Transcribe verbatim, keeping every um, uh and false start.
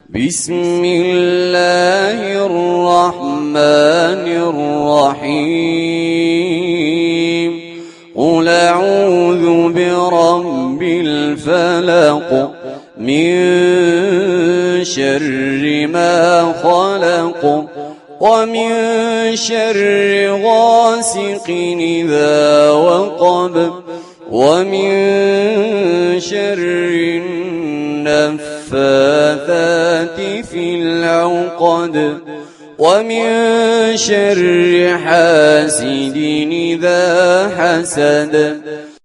بسم الله الرحمن الرحيم قل أعوذ برب الفلق من شر ما خلق ومن شر غاسق إذا وقب ومن شر النفاثات في العقد ومن شر حاسد إذا حسد